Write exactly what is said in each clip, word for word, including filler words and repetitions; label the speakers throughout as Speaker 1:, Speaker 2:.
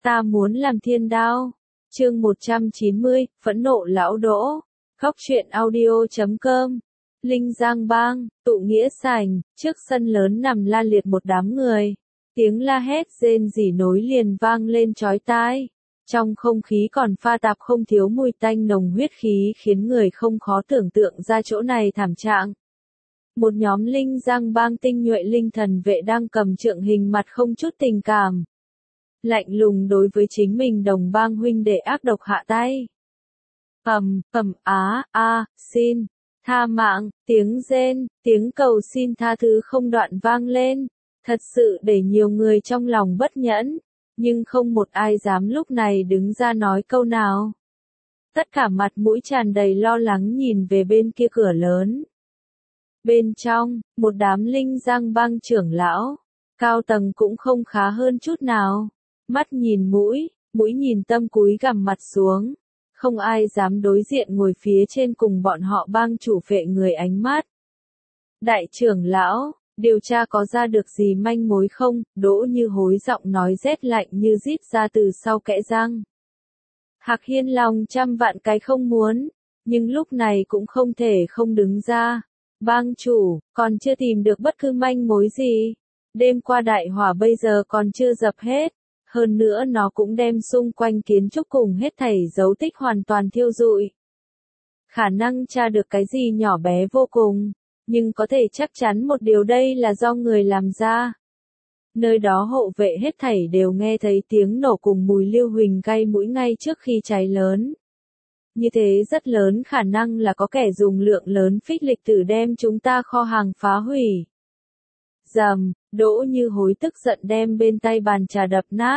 Speaker 1: Ta muốn làm thiên đao. Chương một trăm chín mươi, phẫn nộ lão Đỗ. Góc truyện audio chấm com. Linh Giang Bang, tụ nghĩa sảnh, trước sân lớn nằm la liệt một đám người. Tiếng la hét rên rỉ nối liền vang lên chói tai. Trong không khí còn pha tạp không thiếu mùi tanh nồng huyết khí khiến người không khó tưởng tượng ra chỗ này thảm trạng. Một nhóm Linh Giang Bang tinh nhuệ linh thần vệ đang cầm trượng hình mặt không chút tình cảm. Lạnh lùng đối với chính mình đồng bang huynh đệ ác độc hạ tay. Ầm, ầm, á, a, xin, tha mạng, tiếng rên, tiếng cầu xin tha thứ không đoạn vang lên, thật sự để nhiều người trong lòng bất nhẫn, nhưng không một ai dám lúc này đứng ra nói câu nào. Tất cả mặt mũi tràn đầy lo lắng nhìn về bên kia cửa lớn. Bên trong, một đám Linh Giang Bang trưởng lão, cao tầng cũng không khá hơn chút nào. Mắt nhìn mũi, mũi nhìn tâm cúi gằm mặt xuống. Không ai dám đối diện ngồi phía trên cùng bọn họ bang chủ phệ người ánh mắt. Đại trưởng lão, điều tra có ra được gì manh mối không? Đỗ Như Hối giọng nói rét lạnh như rít ra từ sau kẽ răng. Hạc Hiên lòng trăm vạn cái không muốn, nhưng lúc này cũng không thể không đứng ra. Bang chủ, còn chưa tìm được bất cứ manh mối gì. Đêm qua đại hỏa bây giờ còn chưa dập hết. Hơn nữa nó cũng đem xung quanh kiến trúc cùng hết thảy dấu tích hoàn toàn thiêu rụi. Khả năng tra được cái gì nhỏ bé vô cùng, nhưng có thể chắc chắn một điều đây là do người làm ra. Nơi đó hộ vệ hết thảy đều nghe thấy tiếng nổ cùng mùi lưu huỳnh gây mũi ngay trước khi cháy lớn. Như thế rất lớn khả năng là có kẻ dùng lượng lớn phích lịch tử đem chúng ta kho hàng phá hủy. Rầm, Đỗ Như Hối tức giận đem bên tay bàn trà đập nát.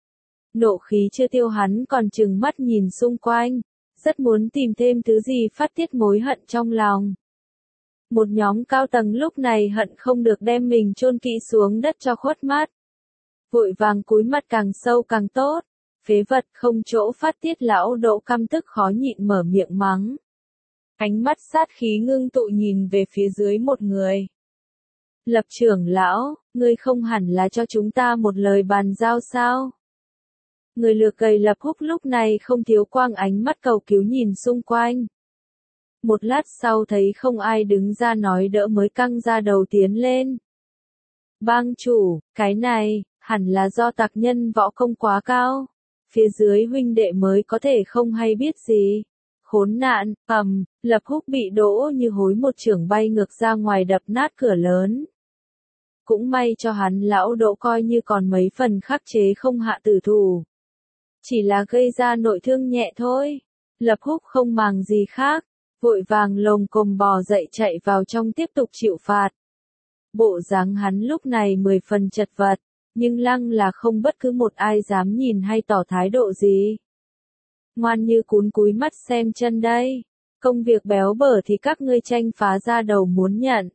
Speaker 1: Nộ khí chưa tiêu hắn còn trừng mắt nhìn xung quanh, rất muốn tìm thêm thứ gì phát tiết mối hận trong lòng. Một nhóm cao tầng lúc này hận không được đem mình chôn kỹ xuống đất cho khuất mắt. Vội vàng cúi mặt càng sâu càng tốt, phế vật không chỗ phát tiết lão Đỗ căm tức khó nhịn mở miệng mắng. Ánh mắt sát khí ngưng tụ nhìn về phía dưới một người. Lập trưởng lão, ngươi không hẳn là cho chúng ta một lời bàn giao sao? Người lược gầy Lập Húc lúc này không thiếu quang ánh mắt cầu cứu nhìn xung quanh. Một lát sau thấy không ai đứng ra nói đỡ mới căng ra đầu tiến lên. Bang chủ, cái này, hẳn là do tặc nhân võ công quá cao. Phía dưới huynh đệ mới có thể không hay biết gì. Khốn nạn, ầm, Lập Húc bị Đỗ Như Hối một chưởng bay ngược ra ngoài đập nát cửa lớn. Cũng may cho hắn lão Đỗ coi như còn mấy phần khắc chế không hạ tử thủ. Chỉ là gây ra nội thương nhẹ thôi. Lập Húc không màng gì khác, vội vàng lồm cồm bò dậy chạy vào trong tiếp tục chịu phạt. Bộ dáng hắn lúc này mười phần chật vật, nhưng lăng là không bất cứ một ai dám nhìn hay tỏ thái độ gì. Ngoan như cún cúi mắt xem chân đây. Công việc béo bở thì các ngươi tranh phá ra đầu muốn nhận.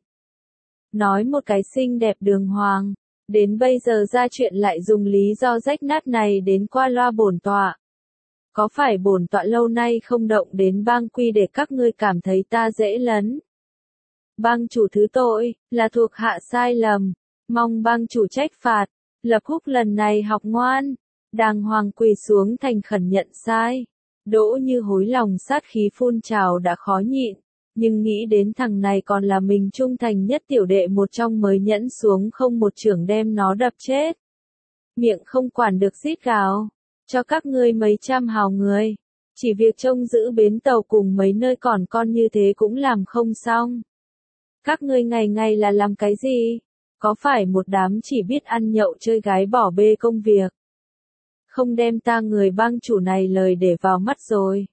Speaker 1: Nói một cái xinh đẹp đường hoàng. Đến bây giờ ra chuyện lại dùng lý do rách nát này đến qua loa bổn tọa. Có phải bổn tọa lâu nay không động đến bang quy để các ngươi cảm thấy ta dễ lấn? Bang chủ thứ tội, là thuộc hạ sai lầm. Mong bang chủ trách phạt. Lập Húc lần này học ngoan. Đàng hoàng quỳ xuống thành khẩn nhận sai. Đỗ Như Hối lòng sát khí phun trào đã khó nhịn. Nhưng nghĩ đến thằng này còn là mình trung thành nhất tiểu đệ một trong mới nhẫn xuống không một chưởng đem nó đập chết. Miệng không quản được rít gào. Cho các ngươi mấy trăm hào người. Chỉ việc trông giữ bến tàu cùng mấy nơi còn con như thế cũng làm không xong. Các ngươi ngày ngày là làm cái gì? Có phải một đám chỉ biết ăn nhậu chơi gái bỏ bê công việc? Không đem ta người bang chủ này lời để vào mắt rồi.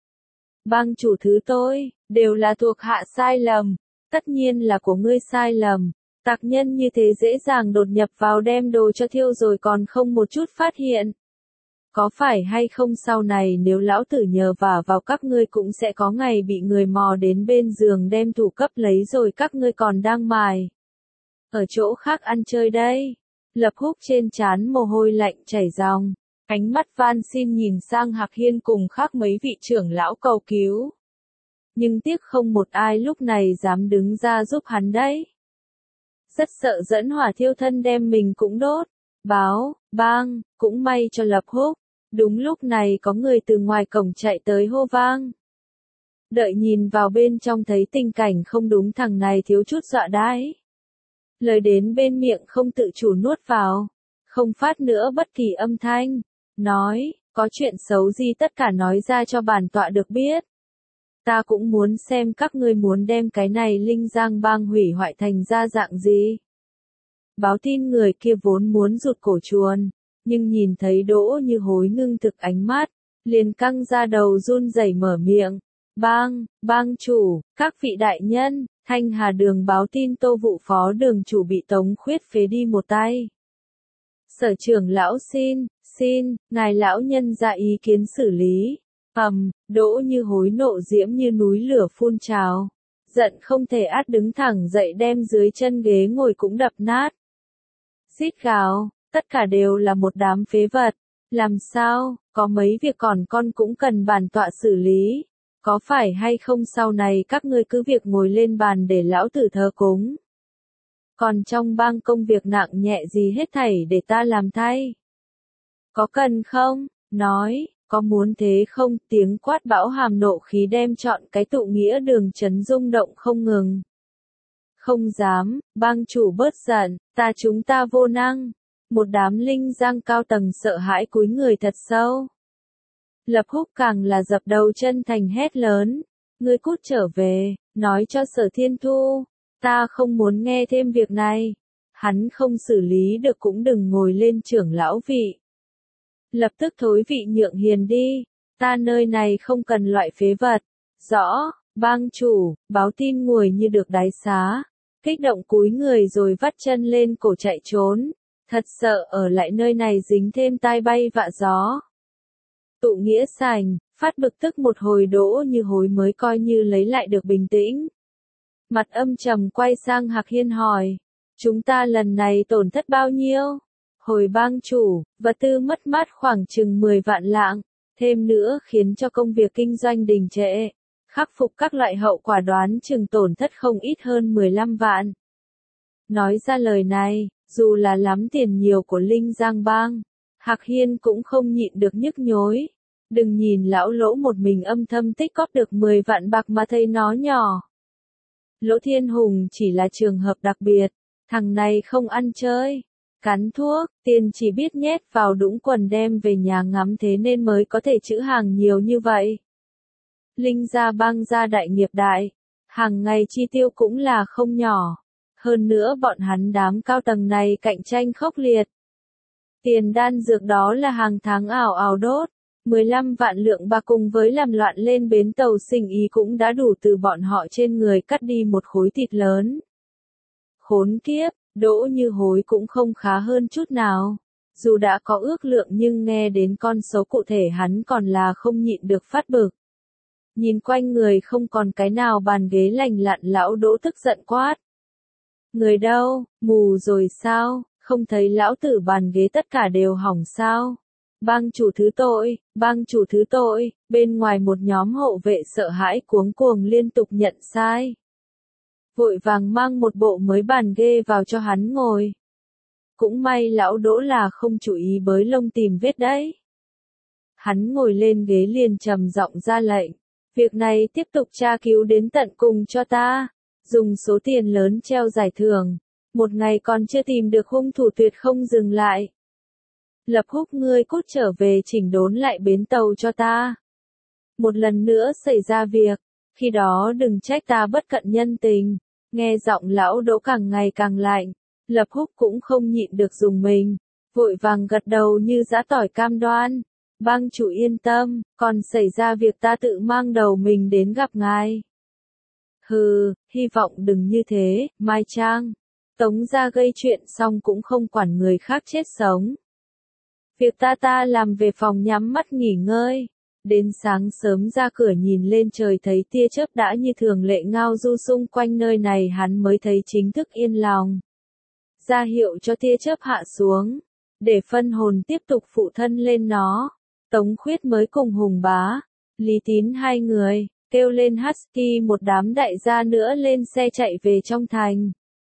Speaker 1: Bang chủ thứ tôi, đều là thuộc hạ sai lầm, tất nhiên là của ngươi sai lầm. Tặc nhân như thế dễ dàng đột nhập vào đem đồ cho thiêu rồi còn không một chút phát hiện. Có phải hay không sau này nếu lão tử nhờ vả vào các ngươi cũng sẽ có ngày bị người mò đến bên giường đem thủ cấp lấy rồi các ngươi còn đang mài. Ở chỗ khác ăn chơi đây. Lập Húc trên trán mồ hôi lạnh chảy ròng. Ánh mắt van xin nhìn sang Hạc Hiên cùng khác mấy vị trưởng lão cầu cứu. Nhưng tiếc không một ai lúc này dám đứng ra giúp hắn đấy. Rất sợ dẫn hỏa thiêu thân đem mình cũng đốt. Báo, Bang, cũng may cho Lập Húc. Đúng lúc này có người từ ngoài cổng chạy tới hô vang. Đợi nhìn vào bên trong thấy tình cảnh không đúng, thằng này thiếu chút dọa đái. Lời đến bên miệng không tự chủ nuốt vào, không phát nữa bất kỳ âm thanh. Nói, có chuyện xấu gì tất cả nói ra cho bản tọa được biết. Ta cũng muốn xem các ngươi muốn đem cái này Linh Giang Bang hủy hoại thành ra dạng gì. Báo tin người kia vốn muốn rụt cổ chuồn, nhưng nhìn thấy Đỗ Như Hối ngưng thực ánh mắt, liền căng ra đầu run rẩy mở miệng. Bang, bang chủ, các vị đại nhân, Thanh Hà Đường báo tin Tô Vụ phó đường chủ bị Tống Khuyết phế đi một tay. Sở trưởng lão xin, xin, ngài lão nhân ra ý kiến xử lý. Ầm, Đỗ Như Hối nộ diễm như núi lửa phun trào, giận không thể át đứng thẳng dậy đem dưới chân ghế ngồi cũng đập nát. Xít gào, tất cả đều là một đám phế vật, làm sao, có mấy việc còn con cũng cần bản tọa xử lý, có phải hay không sau này các ngươi cứ việc ngồi lên bàn để lão tử thờ cúng. Còn trong bang công việc nặng nhẹ gì hết thảy để ta làm thay. Có cần không? Nói, có muốn thế không? Tiếng quát bão hàm nộ khí đem trọn cái tụ nghĩa đường chấn rung động không ngừng. Không dám, bang chủ bớt giận, ta chúng ta vô năng. Một đám Linh Giang cao tầng sợ hãi cúi người thật sâu. Lập Húc càng là dập đầu chân thành hét lớn. Ngươi cút trở về, nói cho Sở Thiên Thu. Ta không muốn nghe thêm việc này. Hắn không xử lý được cũng đừng ngồi lên trưởng lão vị. Lập tức thối vị nhượng hiền đi. Ta nơi này không cần loại phế vật. Rõ, bang chủ, báo tin nguội như được đái xá. Kích động cúi người rồi vắt chân lên cổ chạy trốn. Thật sợ ở lại nơi này dính thêm tai bay vạ gió. Tụ nghĩa sành, phát bực tức một hồi Đỗ Như Hối mới coi như lấy lại được bình tĩnh. Mặt âm trầm quay sang Hạc Hiên hỏi. Chúng ta lần này tổn thất bao nhiêu? Hồi bang chủ, vật tư mất mát khoảng chừng mười vạn lạng. Thêm nữa khiến cho công việc kinh doanh đình trệ. Khắc phục các loại hậu quả đoán chừng tổn thất không ít hơn mười lăm vạn. Nói ra lời này, dù là lắm tiền nhiều của Linh Giang Bang, Hạc Hiên cũng không nhịn được nhức nhối. Đừng nhìn lão Lỗ một mình âm thầm tích góp được mười vạn bạc mà thấy nó nhỏ. Lỗ Thiên Hùng chỉ là trường hợp đặc biệt, thằng này không ăn chơi, cắn thuốc, tiền chỉ biết nhét vào đũng quần đem về nhà ngắm thế nên mới có thể trữ hàng nhiều như vậy. Linh gia bang gia đại nghiệp đại, hàng ngày chi tiêu cũng là không nhỏ. Hơn nữa bọn hắn đám cao tầng này cạnh tranh khốc liệt. Tiền đan dược đó là hàng tháng ảo ảo đốt. mười lăm vạn lượng bạc cùng với làm loạn lên bến tàu sinh ý cũng đã đủ từ bọn họ trên người cắt đi một khối thịt lớn. Khốn kiếp, Đỗ Như Hối cũng không khá hơn chút nào. Dù đã có ước lượng nhưng nghe đến con số cụ thể hắn còn là không nhịn được phát bực. Nhìn quanh người không còn cái nào bàn ghế lành lặn lão Đỗ tức giận quát. Người đâu, mù rồi sao, không thấy lão tử bàn ghế tất cả đều hỏng sao? Bang chủ thứ tội, bang chủ thứ tội, bên ngoài một nhóm hộ vệ sợ hãi cuống cuồng liên tục nhận sai. Vội vàng mang một bộ mới bàn ghê vào cho hắn ngồi. Cũng may lão Đỗ là không chú ý bới lông tìm vết đấy. Hắn ngồi lên ghế liền trầm giọng ra lệnh. Việc này tiếp tục tra cứu đến tận cùng cho ta. Dùng số tiền lớn treo giải thưởng. Một ngày còn chưa tìm được hung thủ tuyệt không dừng lại. Lập Húc ngươi cút trở về chỉnh đốn lại bến tàu cho ta. Một lần nữa xảy ra việc. Khi đó đừng trách ta bất cận nhân tình. Nghe giọng lão Đỗ càng ngày càng lạnh. Lập Húc cũng không nhịn được dùng mình. Vội vàng gật đầu như giã tỏi cam đoan. Bang chủ yên tâm, còn xảy ra việc ta tự mang đầu mình đến gặp ngài. Hừ, hy vọng đừng như thế, Mai Trang. Tống gia gây chuyện xong cũng không quản người khác chết sống. Việc ta ta làm về phòng nhắm mắt nghỉ ngơi. Đến sáng sớm ra cửa nhìn lên trời thấy tia chớp đã như thường lệ ngao du xung quanh nơi này hắn mới thấy chính thức yên lòng. Ra hiệu cho tia chớp hạ xuống. Để phân hồn tiếp tục phụ thân lên nó. Tống Khuyết mới cùng Hùng Bá, Lý Tín hai người, kêu lên Husky một đám đại gia nữa lên xe chạy về trong thành.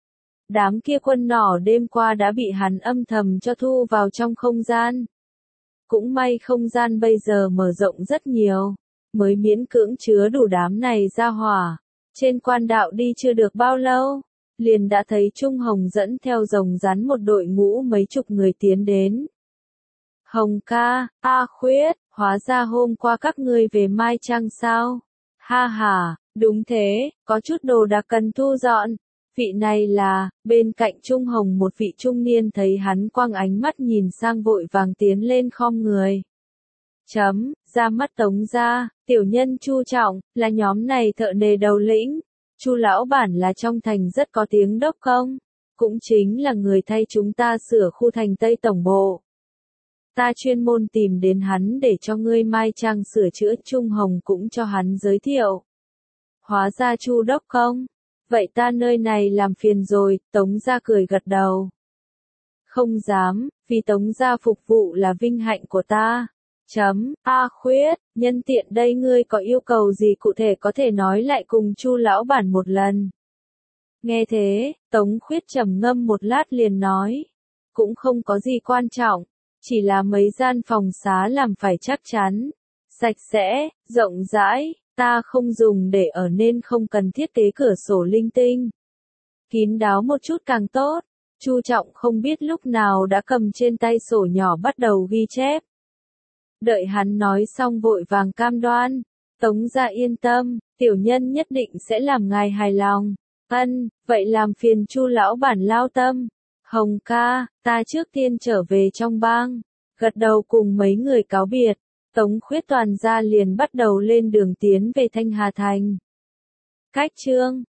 Speaker 1: Đám kia quân nỏ đêm qua đã bị hắn âm thầm cho thu vào trong không gian. Cũng may không gian bây giờ mở rộng rất nhiều, mới miễn cưỡng chứa đủ đám này ra hỏa. Trên quan đạo đi chưa được bao lâu, liền đã thấy Trung Hồng dẫn theo rồng rắn một đội ngũ mấy chục người tiến đến. Hồng ca, A Khuyết, hóa ra hôm qua các ngươi về Mai Trang sao? Ha ha, đúng thế, có chút đồ đạc cần thu dọn. Vị này là, bên cạnh Trung Hồng một vị trung niên thấy hắn quăng ánh mắt nhìn sang vội vàng tiến lên khom người. Chấm, ra mắt Tống gia, tiểu nhân Chu Trọng, là nhóm này thợ nề đầu lĩnh. Chu lão bản là trong thành rất có tiếng đốc công, cũng chính là người thay chúng ta sửa khu thành Tây Tổng Bộ. Ta chuyên môn tìm đến hắn để cho ngươi Mai Trang sửa chữa. Trung Hồng cũng cho hắn giới thiệu. Hóa ra Chu đốc công, vậy ta nơi này làm phiền rồi. Tống gia cười gật đầu. Không dám, vì Tống gia phục vụ là vinh hạnh của ta. Chấm, A Khuyết, nhân tiện đây ngươi có yêu cầu gì cụ thể có thể nói lại cùng Chu lão bản một lần. Nghe thế, Tống Khuyết trầm ngâm một lát liền nói. Cũng không có gì quan trọng, chỉ là mấy gian phòng xá làm phải chắc chắn, sạch sẽ, rộng rãi, ta không dùng để ở nên không cần thiết kế cửa sổ linh tinh. Kín đáo một chút càng tốt. Chu Trọng không biết lúc nào đã cầm trên tay sổ nhỏ bắt đầu ghi chép. Đợi hắn nói xong vội vàng cam đoan. Tống gia yên tâm, tiểu nhân nhất định sẽ làm ngài hài lòng. Ân, vậy làm phiền Chu lão bản lao tâm. Hồng ca, ta trước tiên trở về trong bang. Gật đầu cùng mấy người cáo biệt. Tống Khuyết toàn gia liền bắt đầu lên đường tiến về Thanh Hà Thành. Cách chương